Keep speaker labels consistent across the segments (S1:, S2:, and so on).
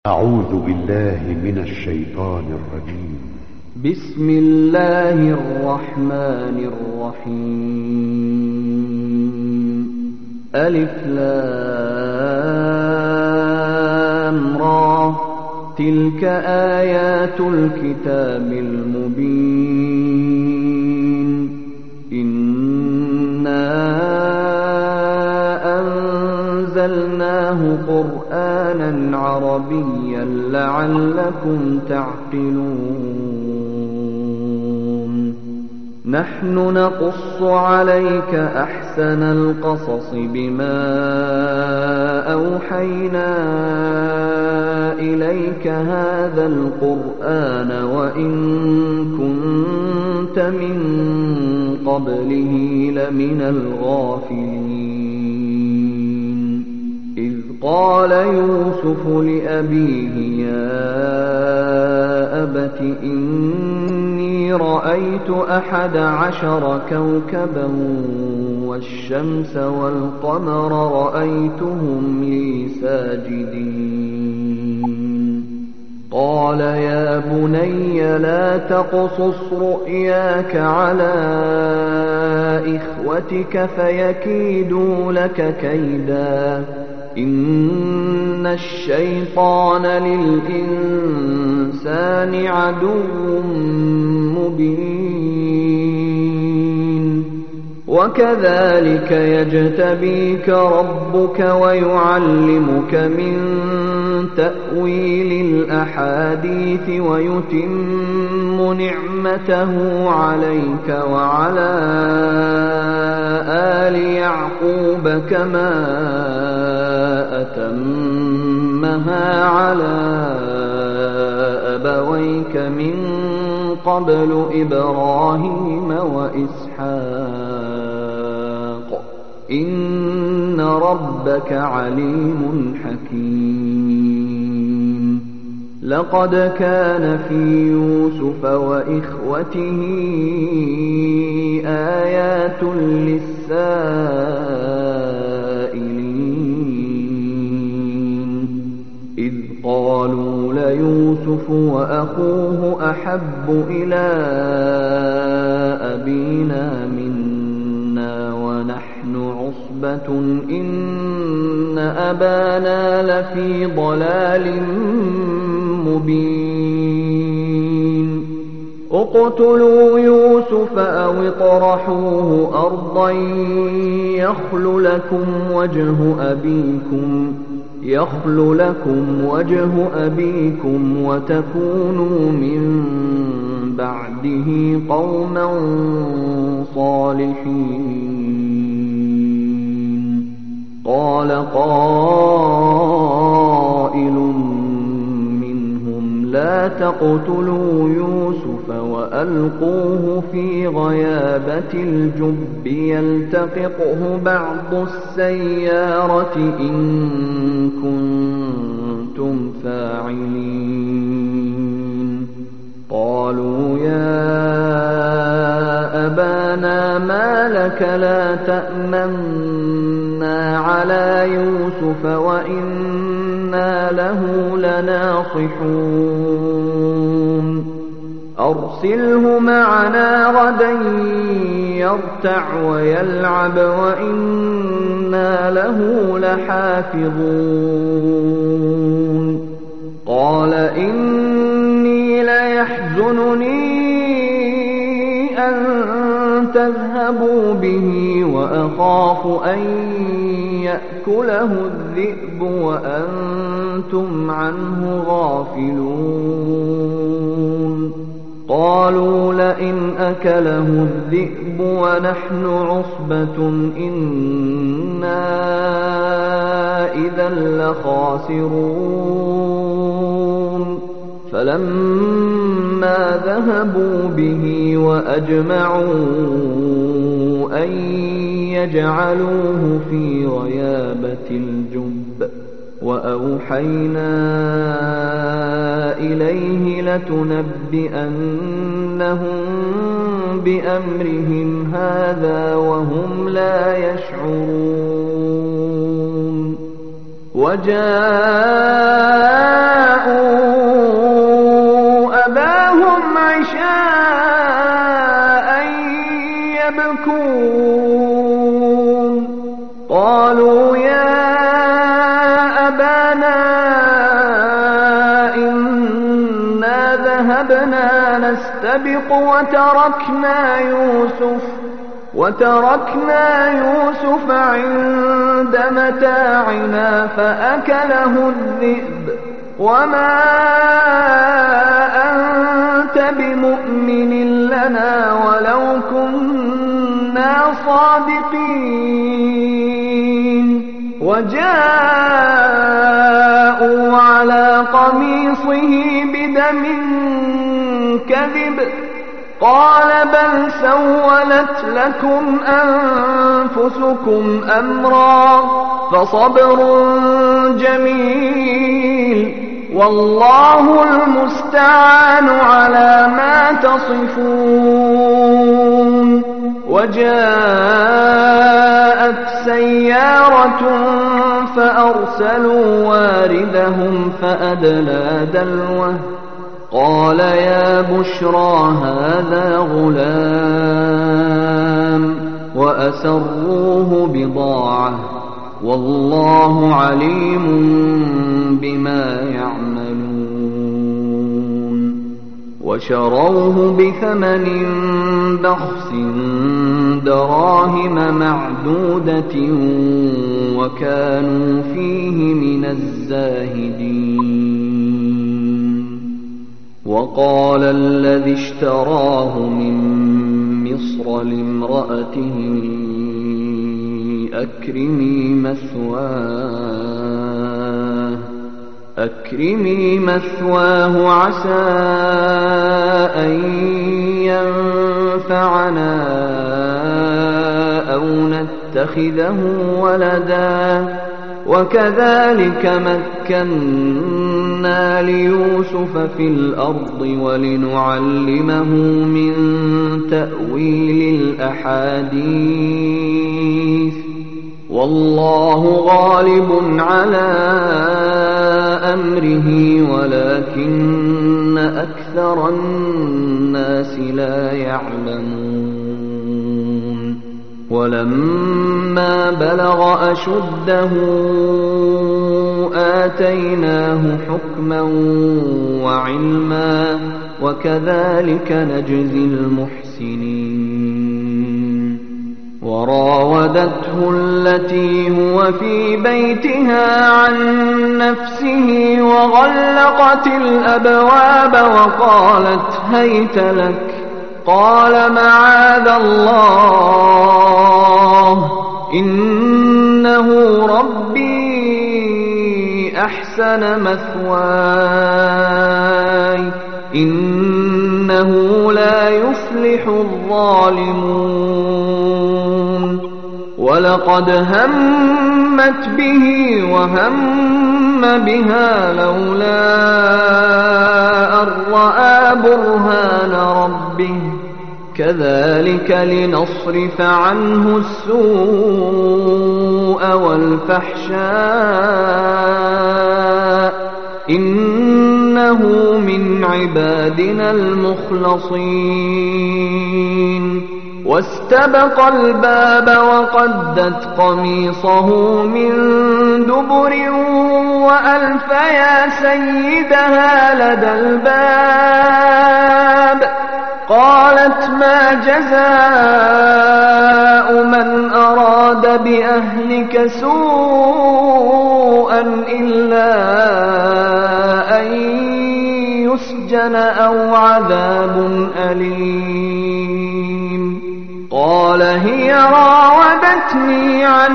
S1: أعوذ بالله من الشيطان الرجيم.
S2: بسم الله الرحمن الرحيم. ألف لام را، تلك آيات الكتاب المبين. إنا أنزلناه قرآنا عربيا لعلكم تعقلون. نحن نقص عليك أحسن القصص بما أوحينا إليك هذا القرآن وإن كنت من قبله لمن الغافلين. إذ قال يوسف لأبيه يا أبت إني رأيت 11 كوكبا والشمس والقمر رأيتهم لي ساجدين. قال يا بني لا تقصص رؤياك على إخوتك فيكيدوا لك كيدا، إن الشيطان للإنسان عدو مبين. وكذلك يجتبيك ربك ويعلمك من تأويل الأحاديث ويتم نعمته عليك وعلى آل يعقوب كما أتمها على أبويك من قبل إبراهيم وإسحاق إن ربك عليم حكيم. لقد كان في يوسف وإخوته آيات للسائلين. إذ قالوا ليوسف وأخوه أحب إلى أبينا منا ونحن عصبة إن أبانا لفي ضلال مبين. اقتلوا يوسف أو اطرحوه أرضا يخل لكم وجه أبيكم وتكونوا من بعده قوما صالحين. قال قائل منهم لا تقتلوا يوسف وألقوه في غيابة الجب يلتقطه بعض السيارة إن كنتم فاعلين. قالوا يا أبانا ما لك لا تأمنا على يوسف وإنا له لناصحون. أرسله معنا غدا يرتع ويلعب وإنا له لحافظون. قال إني ليحزنني أن تذهبوا به وأخاف أن يأكله الذئب وأنتم عنه غافلون. قالوا لئن أكله الذئب ونحن عصبة إنا إذا لخاسرون. فلما ذهبوا به وأجمعوا أن يجعلوه في غيابة الجب وأوحينا إليه لتنبئنهم بأمرهم هذا وهم لا يشعرون. وجاء ذهبنا نستبق وتركنا يوسف عند متاعنا فأكله الذئب وما أنت بمؤمن لنا ولو كنا صادقين وجاءوا على قميصه بدم كذب قال بل سولت لكم أنفسكم أمرا فصبر جميل والله المستعان على ما تصفون وجاءت سيارة فأرسلوا واردهم فأدلى دلوه قال يا بشرى هذا غلام وأسروه بضاعة والله عليم بما يعملون وشروه بثمن بخس دراهم معدودة وكانوا فيه من الزاهدين وقال الذي اشتراه من مصر لامرأته أكرمي مثواه عسى أن ينفعنا أو نتخذه ولدا وكذلك مكنا ليوسف في الأرض ولنعلمه من تأويل الأحاديث والله غالب على أمره ولكن أكثر الناس لا يعلمون ولما بلغ أشده آتيناه حكما وعلما وكذلك نجزي المحسنين وراودته التي هو في بيتها عن نفسه وغلقت الأبواب وقالت هيت لك قال معاذ الله إنه ربي أحسن مثواي إنه لا يفلح الظالمون ولقد همت به وهم بها لولا أن رأى برهان ربه كذلك لنصرف عنه السوء والفحشاء إنه من عبادنا المخلصين واستبق الباب وقدت قميصه من دبر وألف يا سيدها لدى الباب قالت ما جزاء من أراد بأهلك سوءا إلا أن يسجن أو عذاب أليم قال هي راودتني عن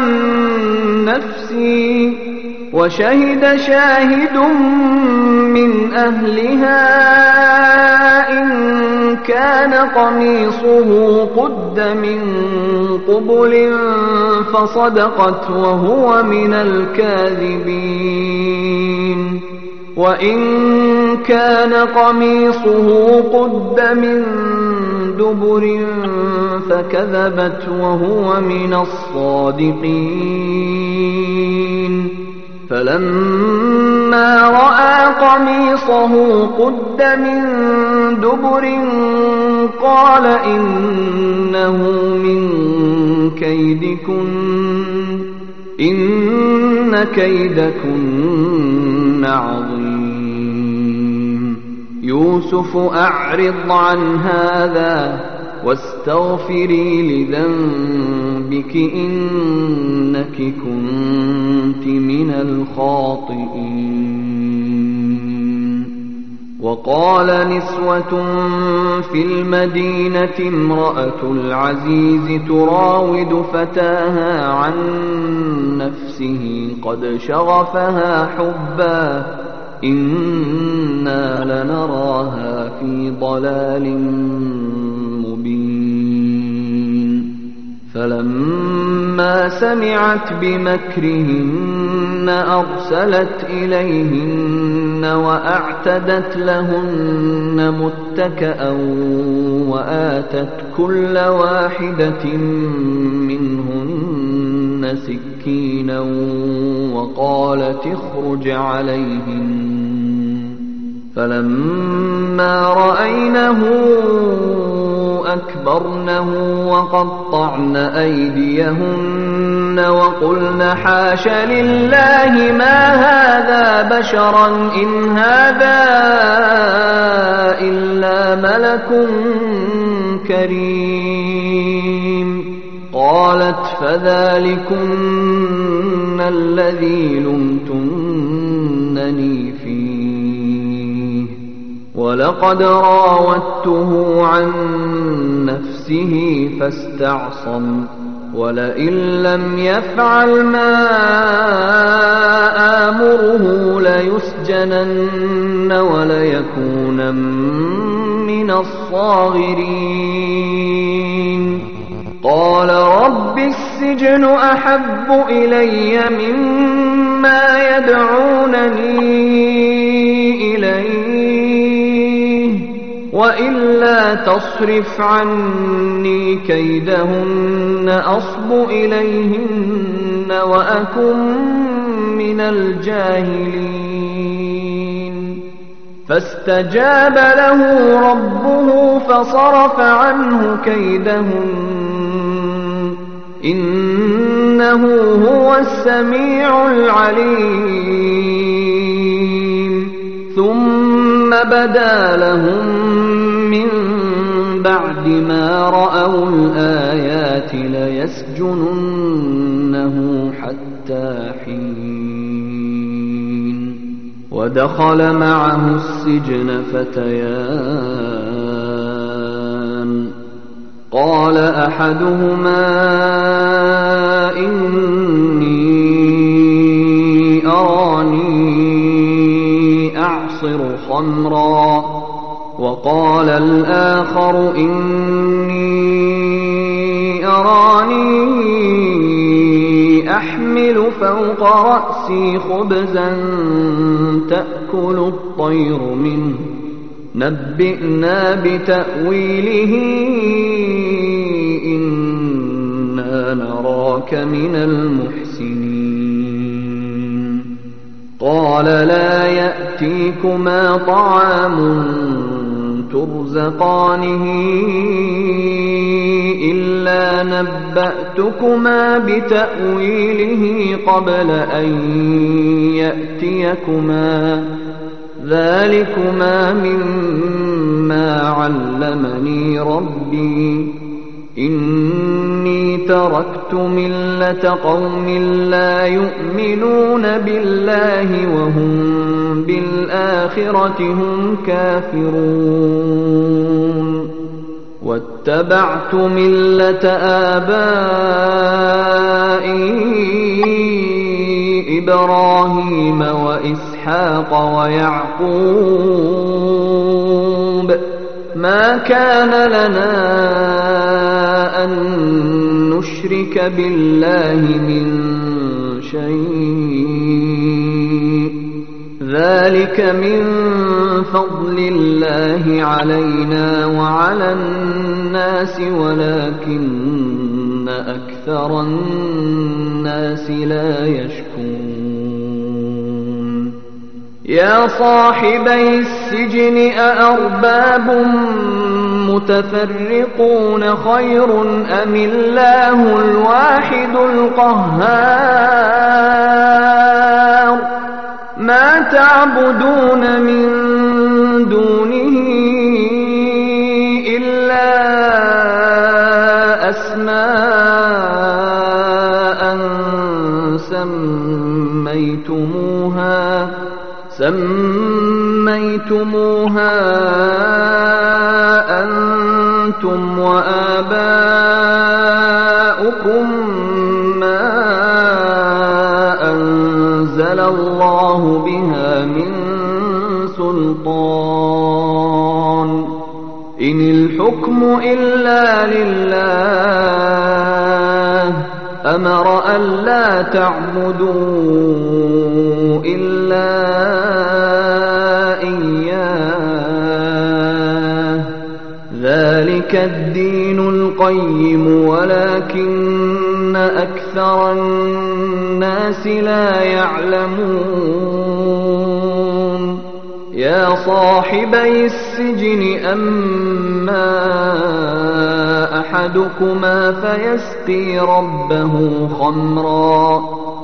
S2: نفسي وشهد شاهد من أهلها إن كان قميصه قد من قبل فصدقت وهو من الكاذبين وإن كان قميصه قد من دبر فكذبت وهو من الصادقين فلما رأى قميصه قد من دبر قال إنه من كيدكن إن كيدكن عظيم يوسف أعرض عن هذا واستغفري لذنبك إنك كنت من الخاطئين. وقال نسوة في المدينة امرأة العزيز تراود فتاها عن نفسه قد شغفها حبا إنا لنراها في ضلال مبين. فلما سمعت بمكرهن أرسلت إليهن وأعتدت لهن متكأ وآتت كل واحدة منهن سكينا وقالت اخرج عليهن. فلما رأينه أكبرنه وقطعن أيديهن وقلن حاش لله ما هذا بشرا إن هذا إلا ملك كريم. قالت فذلكن الذي لمتنني فيه ولقد راودته عن نفسه فاستعصم ولئن لم يفعل ما آمره ليسجنن وليكونن من الصاغرين. قال رب السجن أحب إلي مما يدعونني إليه وإلا تصرف عني كيدهن أصب إليهن وأكن من الجاهلين. فاستجاب له ربه فصرف عنه كيدهن إنه هو السميع العليم. ثم بدا لهم من بعد ما رأوا الآيات ليسجننه حتى حين. ودخل معه السجن فتيان قال أحدهما إني أراني أعصر خمرا وقال الآخر إني أراني أحمل فوق رأسي خبزا تأكل الطير منه نبئنا بتأويله إنا نراك من المحسنين. قال لا يأتيكما طعام ترزقانه إلا نبأتكما بتأويله قبل أن يأتيكما ذلكما مما علمني ربي إني تركت ملة قوم لا يؤمنون بالله وهم بالآخرة هم كافرون واتبعت ملة آبائي إبراهيم وإسحاق ويعقوب ما كان لنا أن نشرك بالله من شيء ذلك من فضل الله علينا وعلى الناس ولكن أكثر الناس لا يشكرون. يا صاحبي السجن أأرباب متفرقون خير أم الله الواحد القهار ما تعبدون من دونه سميتموها أنتم وآباؤكم ما أنزل الله بها من سلطان إن الحكم إلا لله أمر ألا تعبدوا إلا إياه ذلك الدين القيم ولكن أكثر الناس لا يعلمون يا صاحبي السجن أما أحدكما فيسقي ربه خمرا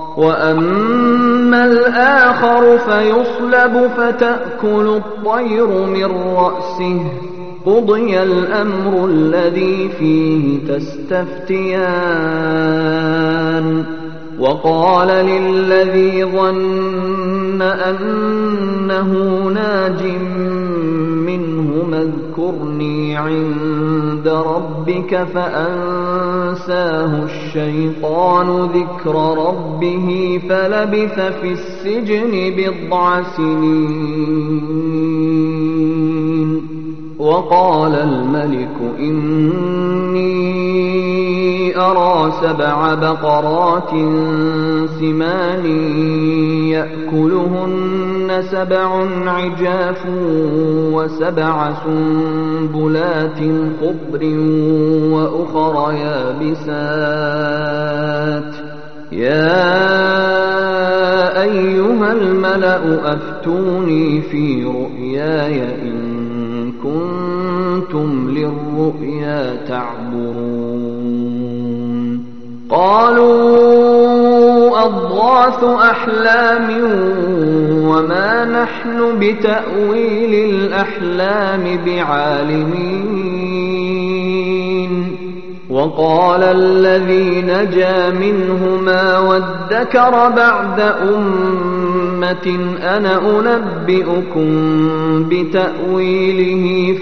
S2: وأما الآخر فيصلب فتأكل الطير من رأسه قضي الأمر الذي فيه تستفتيان وقال للذي ظن أنه ناج منهما اذكرني عند ربك فأنساه الشيطان ذكر ربه فلبث في السجن 10 سنين وقال الملك إني أرى 7 بقرات سمان يأكلهن 7 عجاف و7 سنبلات خضر وأخر يابسات يا أيها الملأ أفتوني في رؤياي إن كنتم للرؤيا تعبرون قالوا أضغاث أحلام وما نحن بتأويل الأحلام بعالمين وقال الذي نجا منهما وادكر بعد أمة أنا أنبئكم بتأويله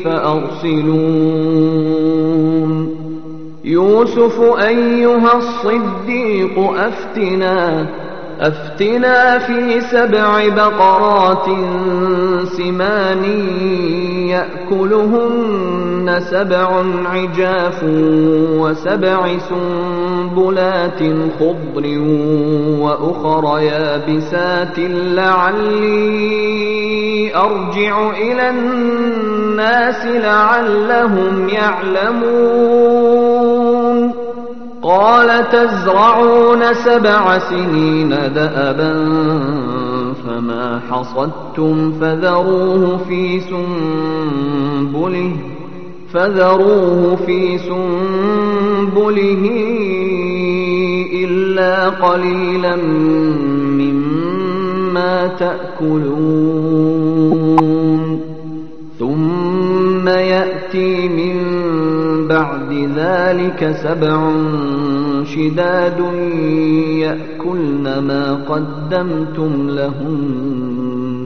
S2: فأرسلون يوسف أيها الصديق أفتنا في 7 بقرات سمان يأكلهن 7 عجاف و7 سنبلات خضر وأخر يابسات لعلي أرجع إلى الناس لعلهم يعلمون قال تزرعون 7 سنين دأبا فما حصدتم فذروه في سنبله إلا قليلا مما تأكلون ثم يأتي من بعد ذلك 7 شداد يأكلن ما قدمتم لهن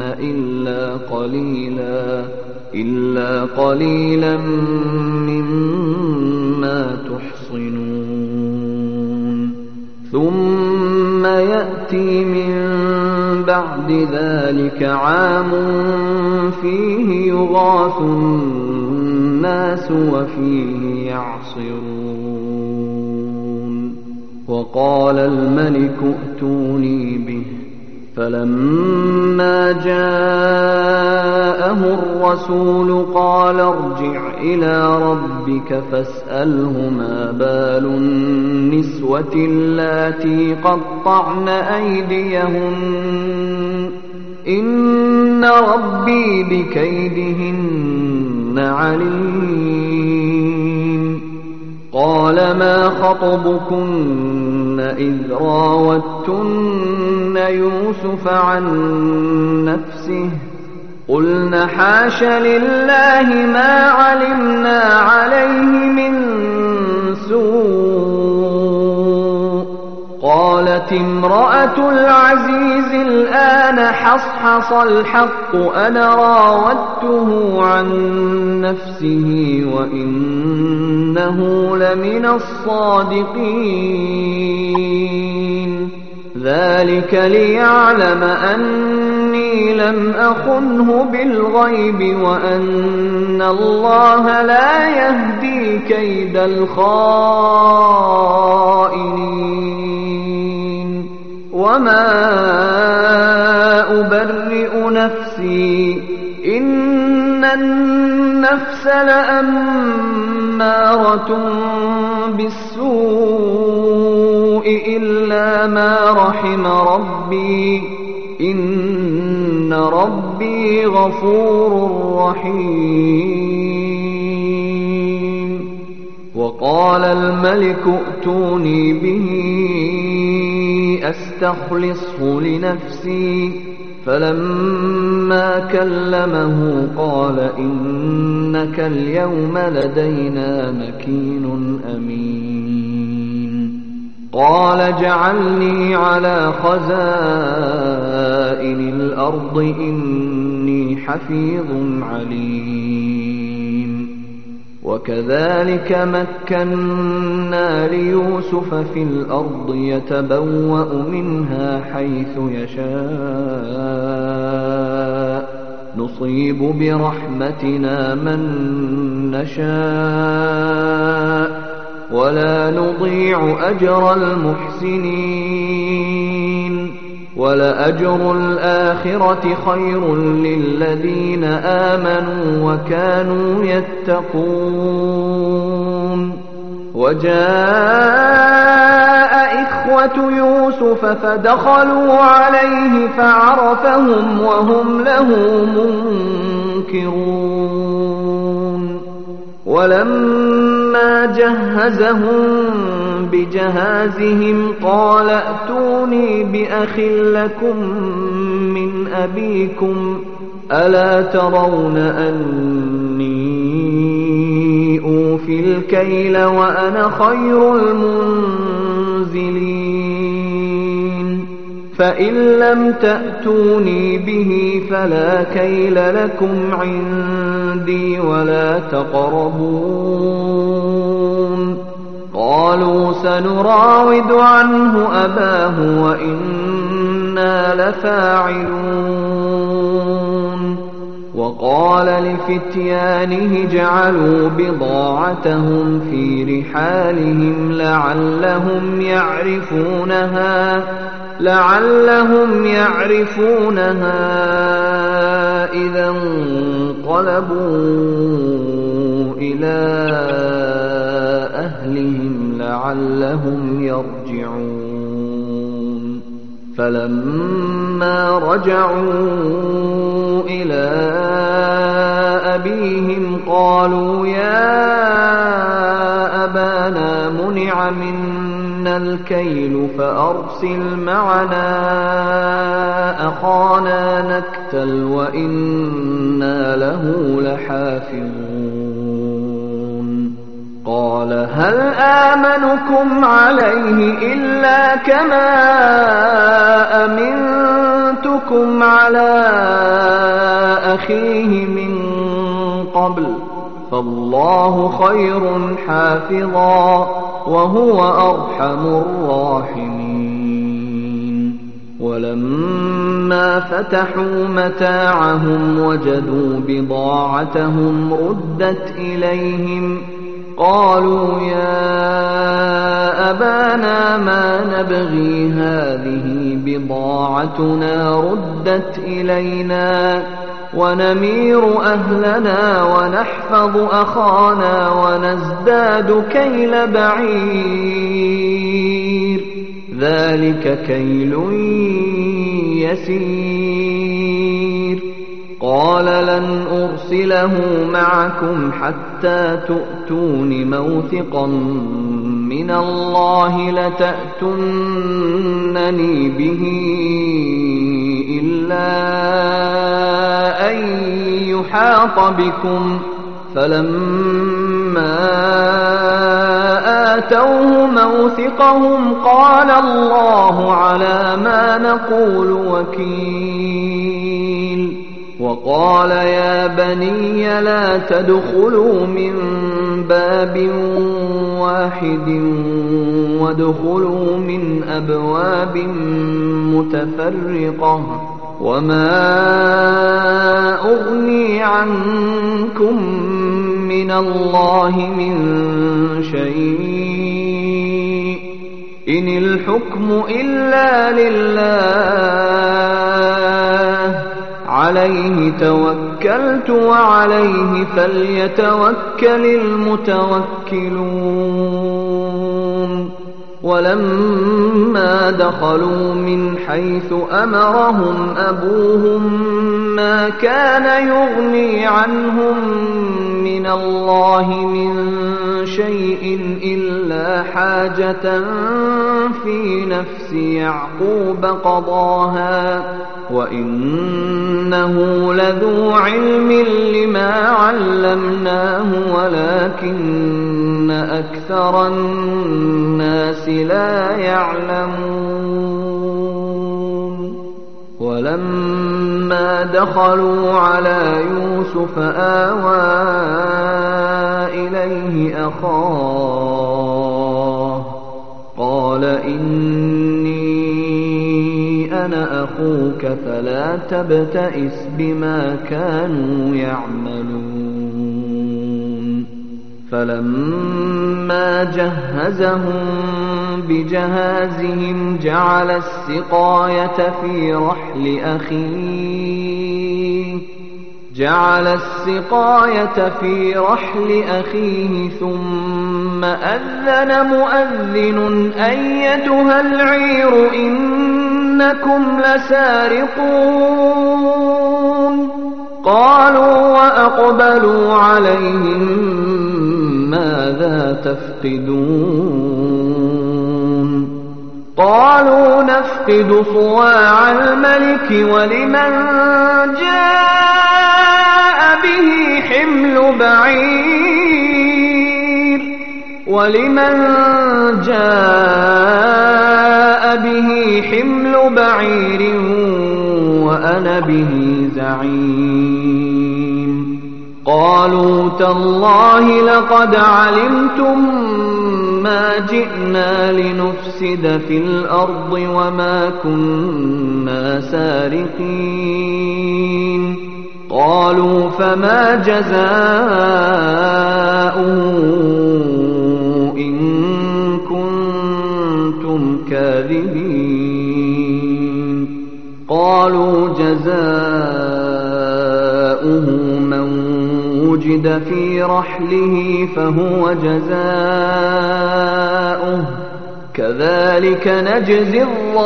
S2: إلا قليلا مما تحصنون ثم يأتي من بعد ذلك عام فيه يغاث الناس وفيه يعصرون وقال الملك ائتوني به فلما جاءه الرسول قال ارجع إلى ربك فاسأله ما بال النسوة اللاتي قطعن أيديهن إن ربي بكيدهن عليم قال ما خطبكن إذ راوتن يوسف عن نفسه قلن حاش لله ما علمنا عليه من سوء قالت قالت امرأة العزيز الآن حصحص الحق أنا راودته عن نفسه وإنه لمن الصادقين ذلك ليعلم أني لم أخنه بالغيب وأن الله لا يهدي كيد الخائنين وما أبرئ نفسي إن النفس لأمارة بالسوء إلا ما رحم ربي إن ربي غفور رحيم وقال الملك ائتوني به أستخلصه لنفسي فلما كلمه قال إنك اليوم لدينا مكين أمين قال اجعلني على خزائن الأرض إني حفيظ عليم وكذلك مكنا ليوسف في الأرض يتبوأ منها حيث يشاء نصيب برحمتنا من نشاء ولا نضيع أجر المحسنين ولأجر الآخرة خير للذين آمنوا وكانوا يتقون وجاء إخوة يوسف فدخلوا عليه فعرفهم وهم له منكرون ولما جهزهم بجهازهم قال ائتوني بأخ لكم من أبيكم ألا ترون أني أوفي الكيل وأنا خير المنزلين فإن لم تأتوني به فلا كيل لكم عندي ولا تقربون قالوا سنراود عنه أباه وإنا لفاعلون وقال لفتيانه جعلوا بضاعتهم في رحالهم لعلهم يعرفونها إذا انقلبوا إلى أهلهم لعلهم يرجعون فلما رجعوا إلى أبيهم قالوا يا أبانا منع منا الكيل فأرسل معنا أخانا نكتل وإنا له لحافظون قال هل آمنكم عليه إلا كما أمنتكم على أخيه من قبل فالله خير حافظا وهو أرحم الراحمين ولما فتحوا متاعهم وجدوا بضاعتهم ردت إليهم قالوا يا أبانا ما نبغي هذه بضاعتنا ردت إلينا ونمير أهلنا ونحفظ أخانا ونزداد كيل بعير ذلك كيل يسير قال لن أرسله معكم حتى تؤتون موثقا من الله لتأتونني به إلا أن يحاط بكم فلما آتوه موثقهم قال الله على ما نقول وكيل. وقال يا بني لا تدخلوا من باب واحد وادخلوا من أبواب متفرقة وما أغني عنكم من الله من شيء إن الحكم إلا لله عليه توكلت وعليه فليتوكل المتوكلون. ولما دخلوا من حيث أمرهم أبوهم ما كان يغني عنهم من الله من شيء إلا حاجة في نفس يعقوب قضاها وإنه لذو علم لما علمناه ولكن أكثر الناس لا يعلمون. ولما دخلوا على يوسف آوى إليه أخاه قال إني أنا أخوك فلا تبتئس بما كانوا يعملون. فلما جهزهم بجهازهم جعل السقاية في رحل أخيه ثم أذن مؤذن أيتها العير إنكم لسارقون. قالوا وأقبلوا عليهم ماذا تفقدون؟ قالوا نفقد صواع الملك ولمن جاء به حمل بعير وأنا به زعيم. قالوا تالله لقد علمتم ما جئنا لنفسد في الأرض وما كنا سارقين. قالوا فما جزاؤه إن كنتم كاذبين؟ قالوا جزاؤه من وجد في رحله فهو جزاؤه كذلك نجزي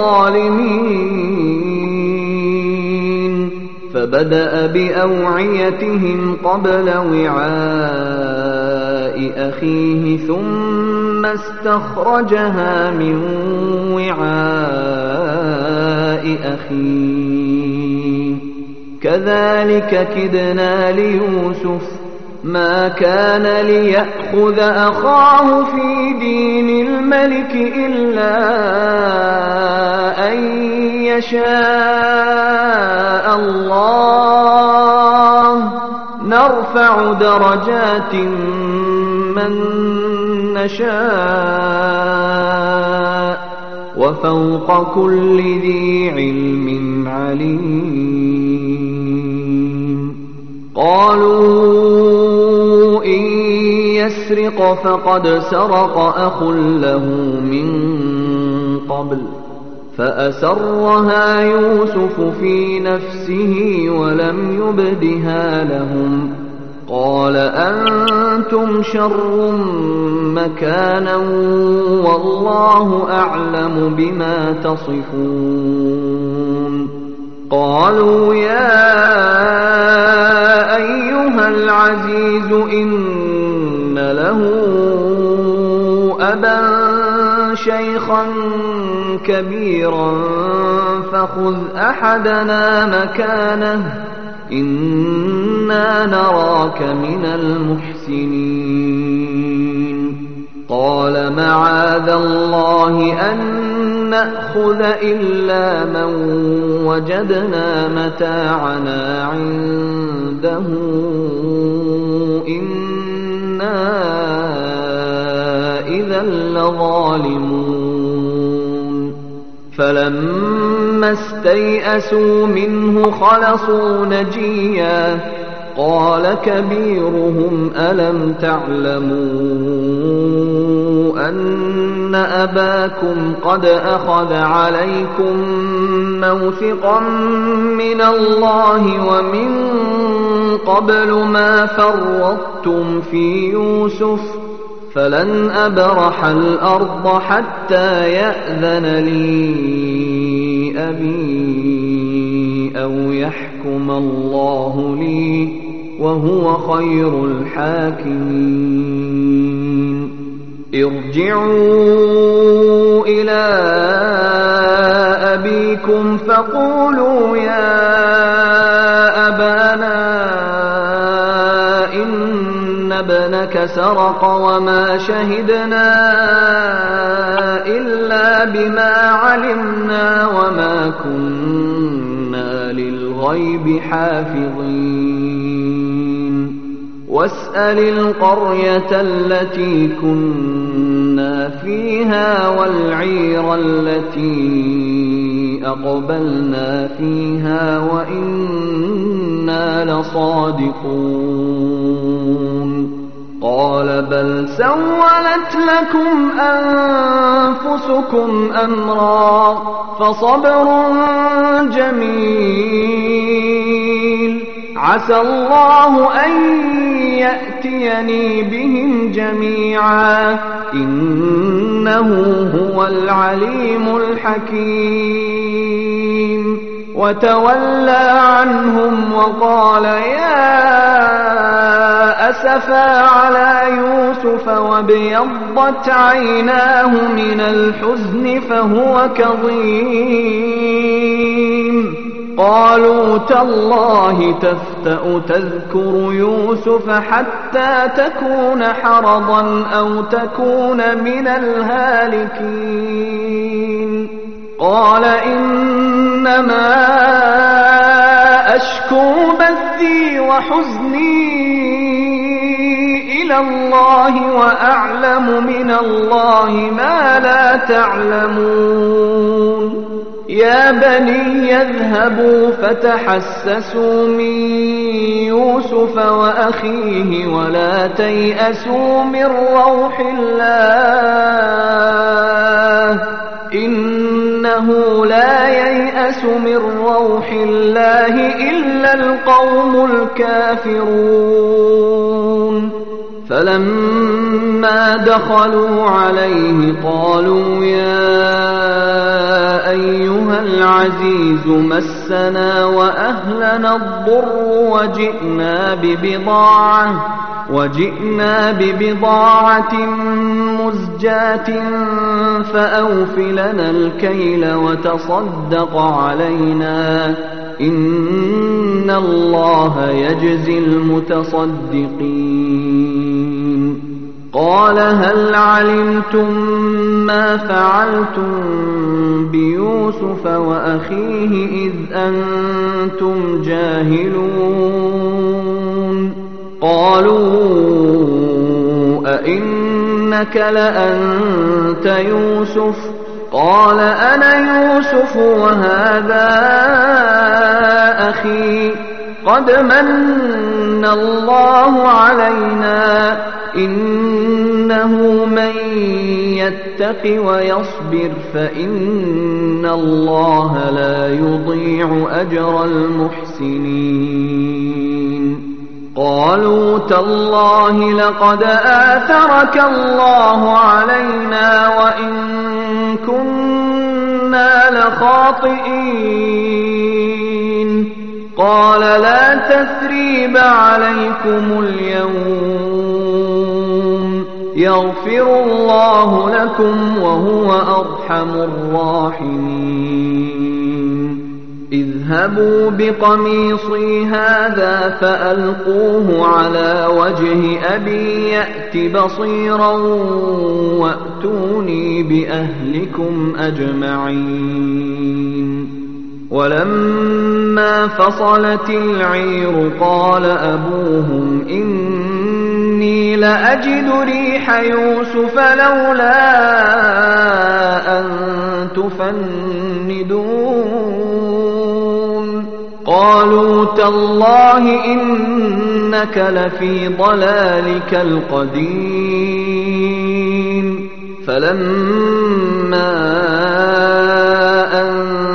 S2: الظالمين. فبدأ بأوعيتهم قبل وعاء أخيه ثم استخرجها من وعاء أخيه كذلك كدنا ليوسف ما كان ليأخذ أخاه في دين الملك إلا أن يشاء الله نرفع درجات من نشاء وفوق كل ذي علم عليم. قالوا إن يسرق فقد سرق أخ له من قبل فأسرها يوسف في نفسه ولم يبدها لهم. قال أنتم شر مكانا والله أعلم بما تصفون. قالوا يا أيها العزيز إن له أبا شيخا كبيرا فخذ أحدنا مكانه إنا نراك من المحسنين. قال معاذ الله أن نأخذ إلا من وجدنا متاعنا عنده إنا إذا لظالمون فلما استيئسوا منه خلصوا نجيا قال كبيرهم ألم تعلموا أن أباكم قد أخذ عليكم موثقا من الله ومن قبل ما فرطتم في يوسف فلن أبرح الأرض حتى يأذن لي أبي أو يحكم الله لي وهو خير الحاكمين ارجعوا إلى أبيكم فقولوا يا أبانا إن ابنك سرق وما شهدنا إلا بما علمنا وما كنا للغيب حافظين واسأل القرية التي كنا فيها والعير التي أقبلنا فيها وإنا لصادقون قال بل سولت لكم أنفسكم أمرا فصبر جميل عسى الله أن يأتيني بهم جميعا إنه هو العليم الحكيم وتولى عنهم وقال يا أسفا على يوسف وابيضت عيناه من الحزن فهو كظيم قالوا تالله تفتأ تذكر يوسف حتى تكون حرضا أو تكون من الهالكين قال إنما أشكو بثي وحزني إلى الله وأعلم من الله ما لا تعلمون يا بني يذهبوا فتحسسوا من يوسف وأخيه ولا تيأسوا من روح الله إنه لا ييأس من روح الله إلا القوم الكافرون فلما دخلوا عليه قالوا يا أيها العزيز مسنا وأهلنا الضر وجئنا ببضاعة مزجاة فأوف لنا الكيل وتصدق علينا إن الله يجزي المتصدقين قال هل علمتم ما فعلتم بيوسف وأخيه إذ أنتم جاهلون قالوا أئنك لأنت يوسف قال أنا يوسف وهذا أخي قد من الله علينا إنه من يتق ويصبر فإن الله لا يضيع أجر المحسنين قالوا تالله لقد آثرك الله علينا وإن كنا لخاطئين قال لا تثريب عليكم اليوم يغفر الله لكم وهو أرحم الراحمين اذهبوا بقميصي هذا فألقوه على وجه أبي يأت بصيرا وأتوني بأهلكم أجمعين. ولما فصلت العير قال أبوهم إني لأجد ريح يوسف لولا أن تفندون. قالوا تالله إنك لفي ضلالك القديم. فلما أن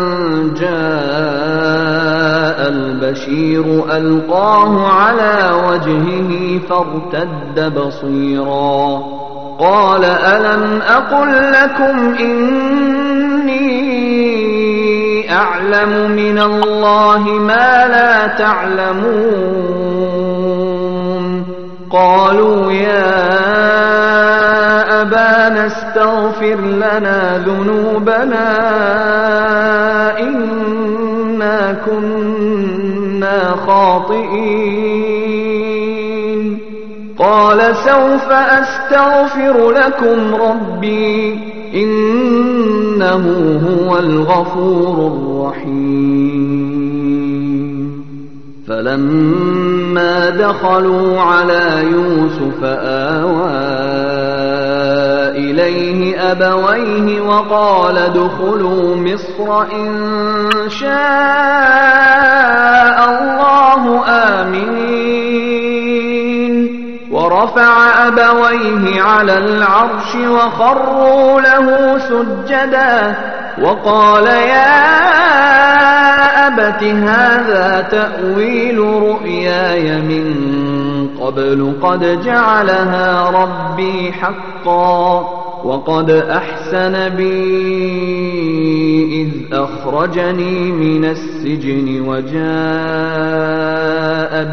S2: جاء البشير ألقاه على وجهه فارتد بصيرا. قال ألم أقل لكم إني أعلم من الله ما لا تعلمون. قالوا يا أبانا استغفر لنا ذنوبنا إنا كنا خاطئين. قال سوف أستغفر لكم ربي إنه هو الغفور الرحيم. فلما دخلوا على يوسف آوى إليه أبويه وقال ادخلوا مصر إن شاء الله آمنين. ورفع أبويه على العرش وخروا له سجدا وقال يا أبت هذا تأويل رؤياي من قبل قد جعلها ربي حقا وقد أحسن بي إذ أخرجني من السجن وجاء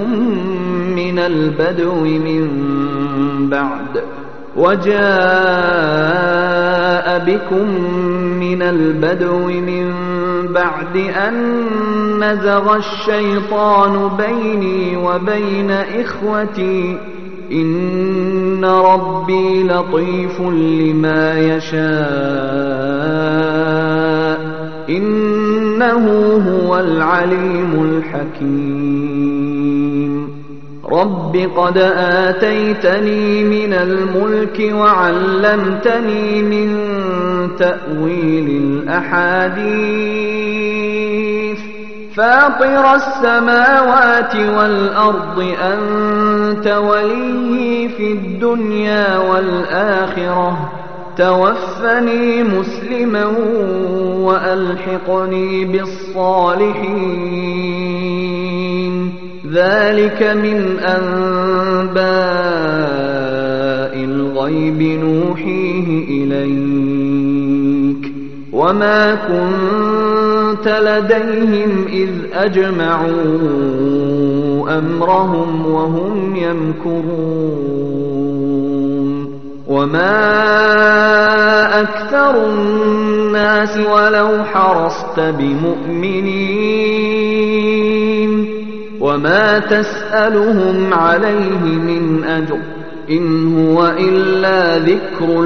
S2: بكم من البدو من بعد أن نزغ الشيطان بيني وبين إخوتي إن ربي لطيف لما يشاء إنه هو العليم الحكيم. رب قد آتيتني من الملك وعلمتني من تأويل الأحاديث فاطر السماوات والأرض أنت ولي في الدنيا والآخرة توفني مسلما وألحقني بالصالحين. ذلك من أنباء الغيب نوحيه إليك وما كنت لديهم إذ أجمعوا أمرهم وهم يمكرون. وما أكثر الناس ولو حرصت بمؤمنين وما تسألهم عليه من أجر إن هو إلا ذكر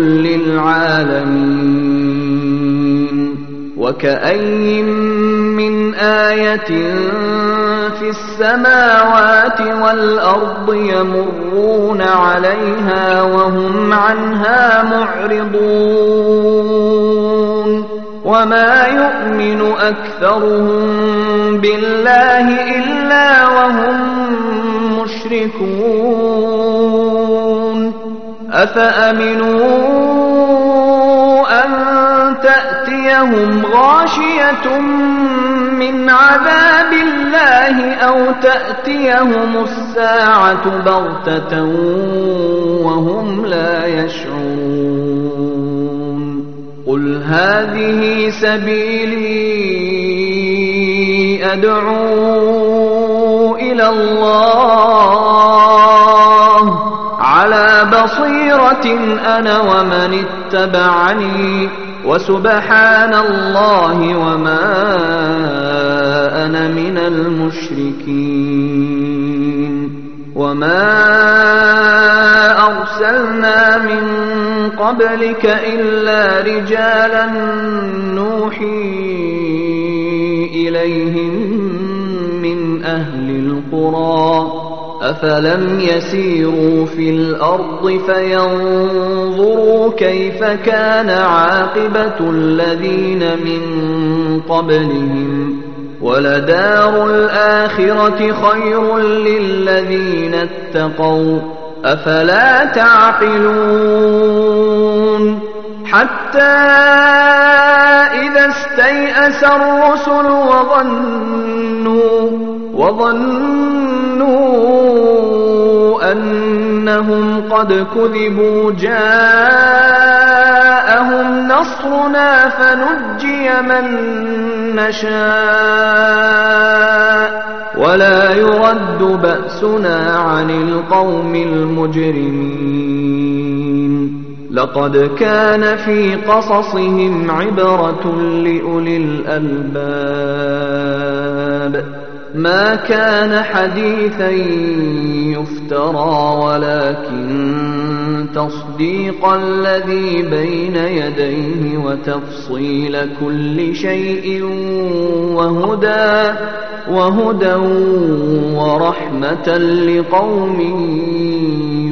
S2: للعالمين. وكأين من آية في السماوات والأرض يمرون عليها وهم عنها معرضون. وما يؤمن أكثرهم بالله إلا وهم مشركون. أفأمنوا أن تأتيهم غاشية من عذاب الله أو تأتيهم الساعة بغتة وهم لا يشعرون. قل هذه سبيلي أدعو إلى الله على بصيرة أنا ومن اتبعني وسبحان الله وما أنا من المشركين. وما أرسلنا من قبلك إلا رجالا نوحي إليهم من أهل القرى أفلم يسيروا في الأرض فينظروا كيف كان عاقبة الذين من قبلهم ولدار الآخرة خير للذين اتقوا أفلا تعقلون. حتى إذا استيأس الرسل وظنوا أنهم قد كذبوا جاءهم نصرنا فنجي من نشاء ولا يرد بأسنا عن القوم المجرمين. لقد كان في قصصهم عبرة لأولي الألباب ما كان حديثا يفترى ولكن تصديق الذي بين يديه وتفصيل كل شيء وهدى ورحمة لقوم